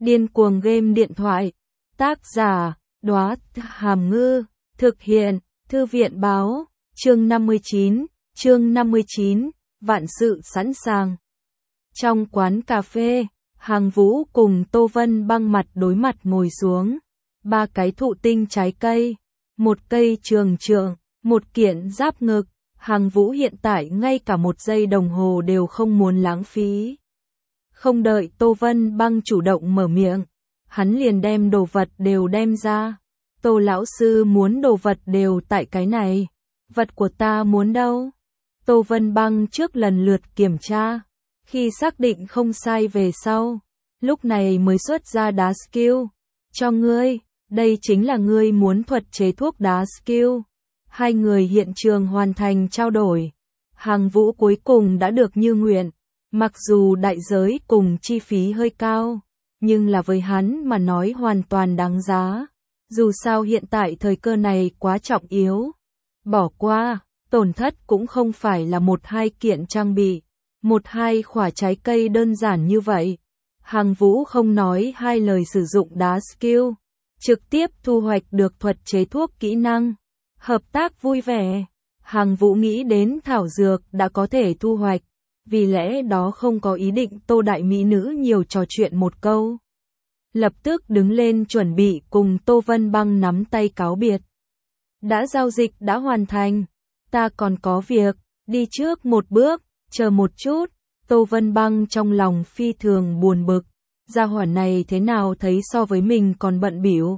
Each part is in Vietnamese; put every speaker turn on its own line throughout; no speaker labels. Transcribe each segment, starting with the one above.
Điên cuồng game điện thoại. Tác giả, Đóa Hàm Ngư. Thực hiện, Thư viện báo. Chương 59, vạn sự sẵn sàng. Trong quán cà phê, Hàng Vũ cùng Tô Vân Băng mặt đối mặt ngồi xuống. 3 cái thụ tinh trái cây, 1 cây trường trượng, 1 kiện giáp ngực. Hàng Vũ hiện tại ngay cả 1 giây đồng hồ đều không muốn lãng phí. Không đợi Tô Vân Băng chủ động mở miệng, hắn liền đem đồ vật đều đem ra. Tô lão sư muốn đồ vật đều tại cái này. Vật của ta muốn đâu? Tô Vân Băng trước lần lượt kiểm tra. Khi xác định không sai về sau, lúc này mới xuất ra đá skill. Cho ngươi, đây chính là ngươi muốn thuật chế thuốc đá skill. Hai người hiện trường hoàn thành trao đổi. Hàng Vũ cuối cùng đã được như nguyện. Mặc dù đại giới cùng chi phí hơi cao, nhưng là với hắn mà nói hoàn toàn đáng giá. Dù sao hiện tại thời cơ này quá trọng yếu. Bỏ qua, tổn thất cũng không phải là 1-2 kiện trang bị, 1-2 quả trái cây đơn giản như vậy. Hàng Vũ không nói hai lời sử dụng đá skill, trực tiếp thu hoạch được thuật chế thuốc kỹ năng. Hợp tác vui vẻ, Hàng Vũ nghĩ đến thảo dược đã có thể thu hoạch, vì lẽ đó không có ý định Tô đại mỹ nữ nhiều trò chuyện một câu. Lập tức đứng lên chuẩn bị cùng Tô Vân Băng nắm tay cáo biệt. Đã giao dịch đã hoàn thành, ta còn có việc, đi trước một bước, chờ một chút. Tô Vân Băng trong lòng phi thường buồn bực, gia hỏa này thế nào thấy so với mình còn bận bỉu.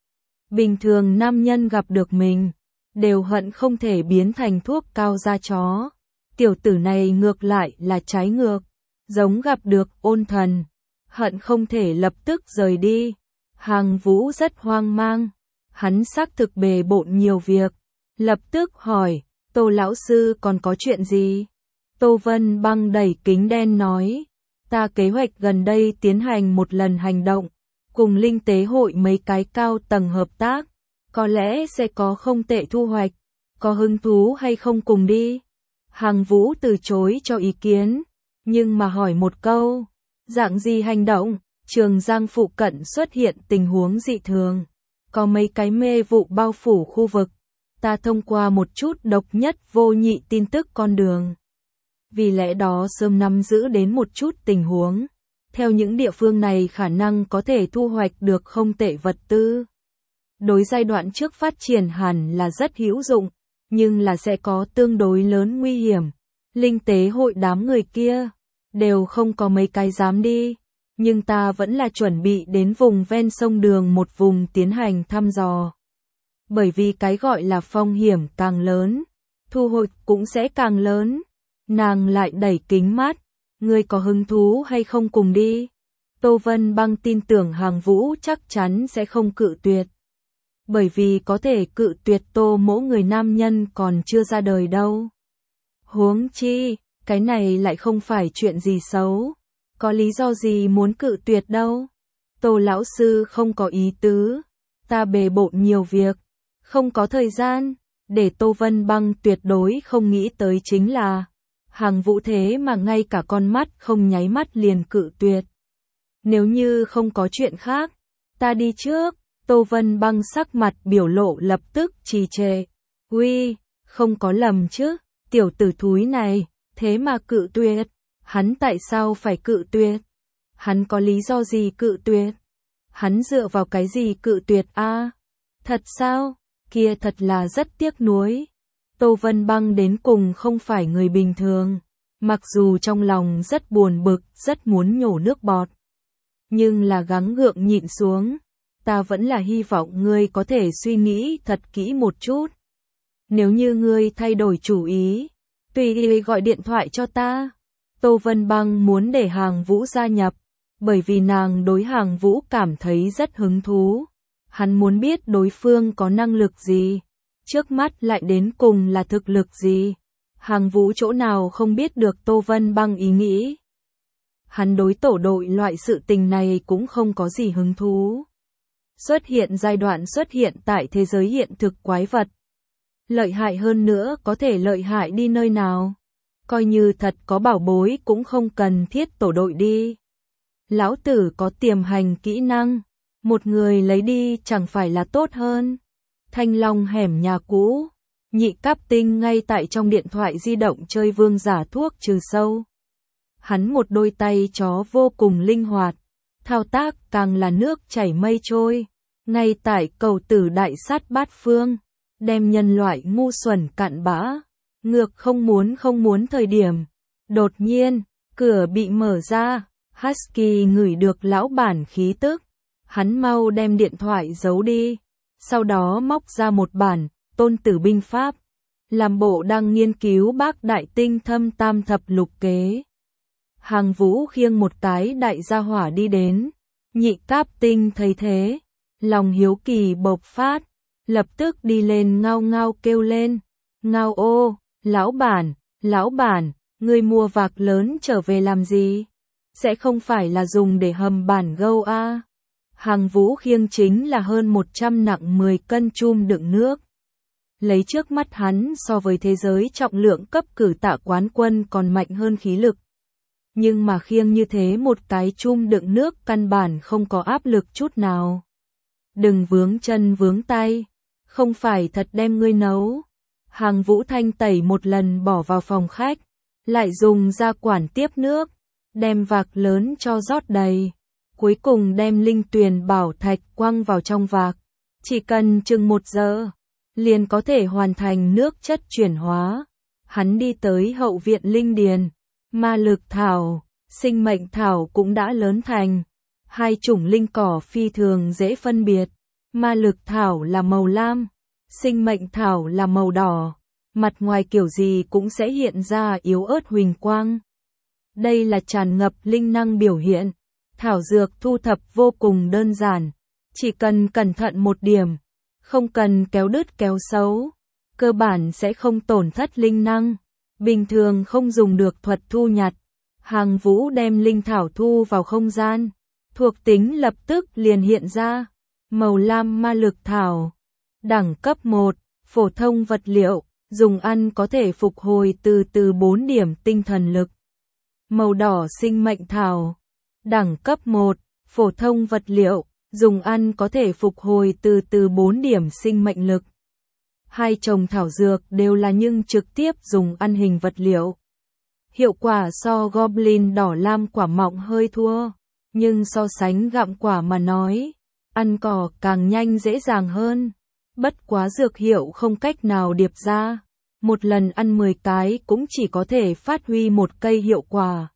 Bình thường nam nhân gặp được mình, đều hận không thể biến thành thuốc cao da chó. Tiểu tử này ngược lại là trái ngược, giống gặp được ôn thần, hận không thể lập tức rời đi. Hàng Vũ rất hoang mang, hắn xác thực bề bộn nhiều việc, lập tức hỏi, Tô lão sư còn có chuyện gì? Tô Vân Băng đẩy kính đen nói, ta kế hoạch gần đây tiến hành một lần hành động, cùng linh tế hội mấy cái cao tầng hợp tác, có lẽ sẽ có không tệ thu hoạch, có hứng thú hay không cùng đi? Hàng Vũ từ chối cho ý kiến, nhưng mà hỏi một câu, dạng gì hành động? Trường Giang phụ cận xuất hiện tình huống dị thường, có mấy cái mê vụ bao phủ khu vực, ta thông qua một chút độc nhất vô nhị tin tức con đường. Vì lẽ đó sớm nắm giữ đến một chút tình huống, theo những địa phương này khả năng có thể thu hoạch được không tệ vật tư. Đối giai đoạn trước phát triển hẳn là rất hữu dụng, nhưng là sẽ có tương đối lớn nguy hiểm. Linh tế hội đám người kia, đều không có mấy cái dám đi, nhưng ta vẫn là chuẩn bị đến vùng ven sông đường một vùng tiến hành thăm dò. Bởi vì cái gọi là phong hiểm càng lớn, thu hồi cũng sẽ càng lớn. Nàng lại đẩy kính mắt, ngươi có hứng thú hay không cùng đi? Tô Vân Băng tin tưởng Hàng Vũ chắc chắn sẽ không cự tuyệt. Bởi vì có thể cự tuyệt Tô mỗ người nam nhân còn chưa ra đời đâu. Huống chi, cái này lại không phải chuyện gì xấu. Có lý do gì muốn cự tuyệt đâu. Tô lão sư không có ý tứ. Ta bề bộn nhiều việc, không có thời gian. Để Tô Vân Băng tuyệt đối không nghĩ tới chính là Hàng Vũ thế mà ngay cả con mắt không nháy mắt liền cự tuyệt. Nếu như không có chuyện khác, ta đi trước. Tô Vân Băng sắc mặt biểu lộ lập tức trì trệ. Uy, không có lầm chứ, tiểu tử thúi này, thế mà cự tuyệt. Hắn tại sao phải cự tuyệt? Hắn có lý do gì cự tuyệt? Hắn dựa vào cái gì cự tuyệt a? Thật sao? Kia thật là rất tiếc nuối. Tô Vân Băng đến cùng không phải người bình thường. Mặc dù trong lòng rất buồn bực, rất muốn nhổ nước bọt. Nhưng là gắng gượng nhịn xuống. Ta vẫn là hy vọng ngươi có thể suy nghĩ thật kỹ một chút. Nếu như ngươi thay đổi chủ ý, tùy ý gọi điện thoại cho ta. Tô Vân Băng muốn để Hàng Vũ gia nhập, bởi vì nàng đối Hàng Vũ cảm thấy rất hứng thú. Hắn muốn biết đối phương có năng lực gì, trước mắt lại đến cùng là thực lực gì. Hàng Vũ chỗ nào không biết được Tô Vân Băng ý nghĩ. Hắn đối tổ đội loại sự tình này cũng không có gì hứng thú. Xuất hiện giai đoạn xuất hiện tại thế giới hiện thực quái vật. Lợi hại hơn nữa có thể lợi hại đi nơi nào. Coi như thật có bảo bối cũng không cần thiết tổ đội đi. lão tử có tiềm hành kỹ năng, một người lấy đi chẳng phải là tốt hơn. Thanh Long hẻm nhà cũ, Nhị Cáp Tinh ngay tại trong điện thoại di động chơi vương giả thuốc trừ sâu. Hắn một đôi tay chó vô cùng linh hoạt, thao tác càng là nước chảy mây trôi, ngay tại cầu tử đại sát bát phương, đem nhân loại ngu xuẩn cặn bã, ngược không muốn thời điểm. Đột nhiên, cửa bị mở ra, Husky ngửi được lão bản khí tức, hắn mau đem điện thoại giấu đi, sau đó móc ra một bản Tôn Tử binh pháp, làm bộ đang nghiên cứu Bác Đại Tinh Thâm Tam Thập Lục Kế. Hàng Vũ khiêng một cái đại gia hỏa đi đến, Nhị Cáp Tinh thấy thế, lòng hiếu kỳ bộc phát, lập tức đi lên ngao ngao kêu lên, ngao ô, lão bản, ngươi mua vạc lớn trở về làm gì? Sẽ không phải là dùng để hầm bản gâu a? Hàng Vũ khiêng chính là hơn 100 nặng 10 cân chum đựng nước. Lấy trước mắt hắn so với thế giới trọng lượng cấp cử tạ quán quân còn mạnh hơn khí lực. Nhưng mà khiêng như thế một cái chum đựng nước căn bản không có áp lực chút nào. Đừng vướng chân vướng tay, không phải thật đem ngươi nấu. Hàng Vũ thanh tẩy một lần bỏ vào phòng khách, lại dùng ra quản tiếp nước, đem vạc lớn cho rót đầy. Cuối cùng đem linh tuyền bảo thạch quăng vào trong vạc. Chỉ cần chừng 1 giờ, liền có thể hoàn thành nước chất chuyển hóa. Hắn đi tới hậu viện linh điền, ma lực thảo, sinh mệnh thảo cũng đã lớn thành. Hai chủng linh cỏ phi thường dễ phân biệt. Ma lực thảo là màu lam, sinh mệnh thảo là màu đỏ. Mặt ngoài kiểu gì cũng sẽ hiện ra yếu ớt huỳnh quang. Đây là tràn ngập linh năng biểu hiện. Thảo dược thu thập vô cùng đơn giản, chỉ cần cẩn thận một điểm, không cần kéo đứt kéo xấu, cơ bản sẽ không tổn thất linh năng, bình thường không dùng được thuật thu nhặt. Hàng Vũ đem linh thảo thu vào không gian, thuộc tính lập tức liền hiện ra, màu lam ma lực thảo, đẳng cấp 1, phổ thông vật liệu, dùng ăn có thể phục hồi từ 4 điểm tinh thần lực. Màu đỏ sinh mệnh thảo, đẳng cấp 1, phổ thông vật liệu, dùng ăn có thể phục hồi từ 4 điểm sinh mệnh lực. Hai chồng thảo dược đều là nhưng trực tiếp dùng ăn hình vật liệu. Hiệu quả so Goblin đỏ lam quả mọng hơi thua, nhưng so sánh gặm quả mà nói, ăn cỏ càng nhanh dễ dàng hơn. Bất quá dược hiệu không cách nào điệp ra, một lần ăn 10 cái cũng chỉ có thể phát huy 1 cây hiệu quả.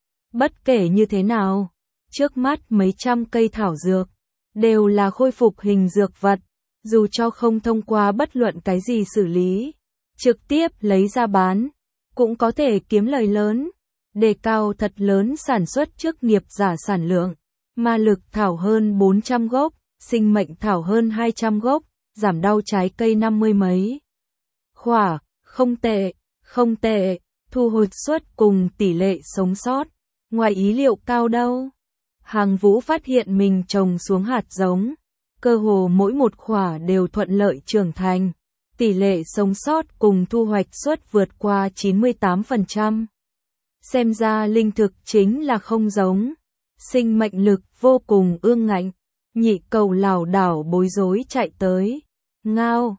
Bất kể như thế nào, trước mắt mấy trăm cây thảo dược, đều là khôi phục hình dược vật, dù cho không thông qua bất luận cái gì xử lý, trực tiếp lấy ra bán, cũng có thể kiếm lời lớn, đề cao thật lớn sản xuất chức nghiệp giả sản lượng. Ma lực thảo hơn 400 gốc, sinh mệnh thảo hơn 200 gốc, giảm đau trái cây 50 mấy. Khỏa, không tệ, thu hồi suất cùng tỷ lệ sống sót, ngoài ý liệu cao đâu. Hàng Vũ phát hiện mình trồng xuống hạt giống, cơ hồ mỗi một khỏa đều thuận lợi trưởng thành, tỷ lệ sống sót cùng thu hoạch suất vượt qua 98%. Xem ra linh thực chính là không giống, sinh mệnh lực vô cùng ương ngạnh. Nhị Cầu lảo đảo bối rối chạy tới, ngao,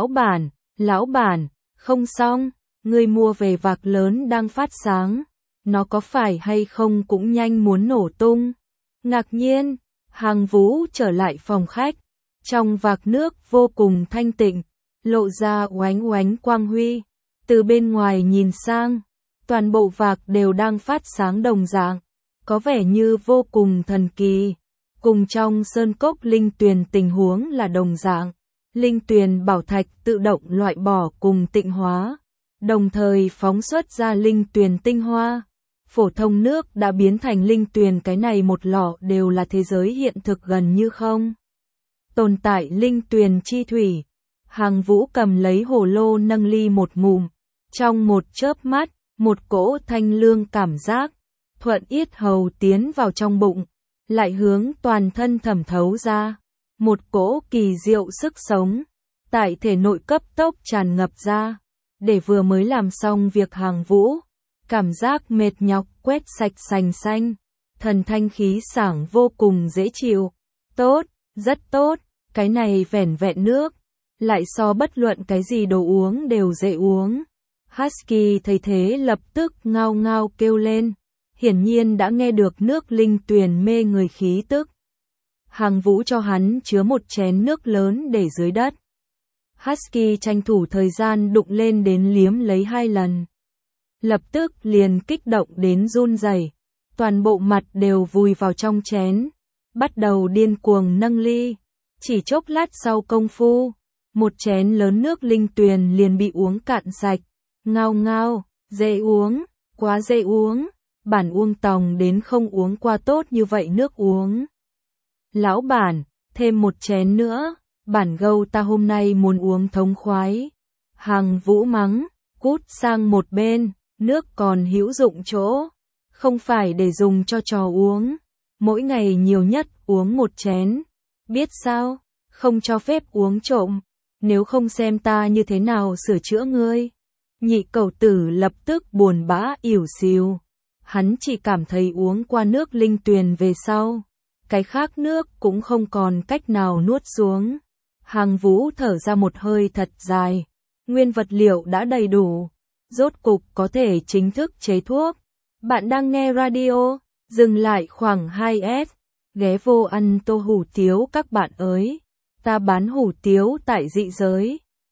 lão bản, không xong, ngươi mua về vạc lớn đang phát sáng, nó có phải hay không cũng nhanh muốn nổ tung. Ngạc nhiên, Hàng Vũ trở lại phòng khách, trong vạc nước vô cùng thanh tịnh, lộ ra oánh oánh quang huy, từ bên ngoài nhìn sang, toàn bộ vạc đều đang phát sáng đồng dạng, có vẻ như vô cùng thần kỳ, cùng trong sơn cốc linh tuyền tình huống là đồng dạng, linh tuyền bảo thạch tự động loại bỏ cùng tịnh hóa, đồng thời phóng xuất ra linh tuyền tinh hoa. Phổ thông nước đã biến thành linh tuyền, cái này một lọ đều là thế giới hiện thực gần như không tồn tại linh tuyền chi thủy. Hàng Vũ cầm lấy hồ lô nâng ly một ngụm, trong một chớp mắt, một cỗ thanh lương cảm giác thuận yết hầu tiến vào trong bụng, lại hướng toàn thân thẩm thấu ra, một cỗ kỳ diệu sức sống tại thể nội cấp tốc tràn ngập ra, để vừa mới làm xong việc Hàng Vũ cảm giác mệt nhọc quét sạch sành xanh, thần thanh khí sảng vô cùng dễ chịu. Tốt, rất tốt, cái này vẻn vẹn nước, lại so bất luận cái gì đồ uống đều dễ uống. Husky thấy thế lập tức ngao ngao kêu lên, hiển nhiên đã nghe được nước linh tuyền mê người khí tức. Hàng Vũ cho hắn chứa một chén nước lớn để dưới đất. Husky tranh thủ thời gian đụng lên đến liếm lấy 2 lần. Lập tức liền kích động đến run rẩy, toàn bộ mặt đều vùi vào trong chén, bắt đầu điên cuồng nâng ly. Chỉ chốc lát sau công phu, một chén lớn nước linh tuyền liền bị uống cạn sạch. Ngao ngao, dễ uống, quá dễ uống, bản uông tòng đến không uống qua tốt như vậy nước uống. Lão bản, thêm một chén nữa, bản gâu ta hôm nay muốn uống thống khoái. Hàng Vũ mắng, cút sang một bên, nước còn hữu dụng chỗ, không phải để dùng cho trò uống, mỗi ngày nhiều nhất uống một chén, biết sao, không cho phép uống trộm, nếu không xem ta như thế nào sửa chữa ngươi. Nhị cẩu tử lập tức buồn bã ỉu xìu, hắn chỉ cảm thấy uống qua nước linh tuyền về sau, cái khác nước cũng không còn cách nào nuốt xuống. Hàng Vũ thở ra một hơi thật dài, nguyên vật liệu đã đầy đủ, rốt cục có thể chính thức chế thuốc. Bạn đang nghe radio, dừng lại khoảng 2S, ghé vô ăn tô hủ tiếu các bạn ơi, ta bán hủ tiếu tại dị giới.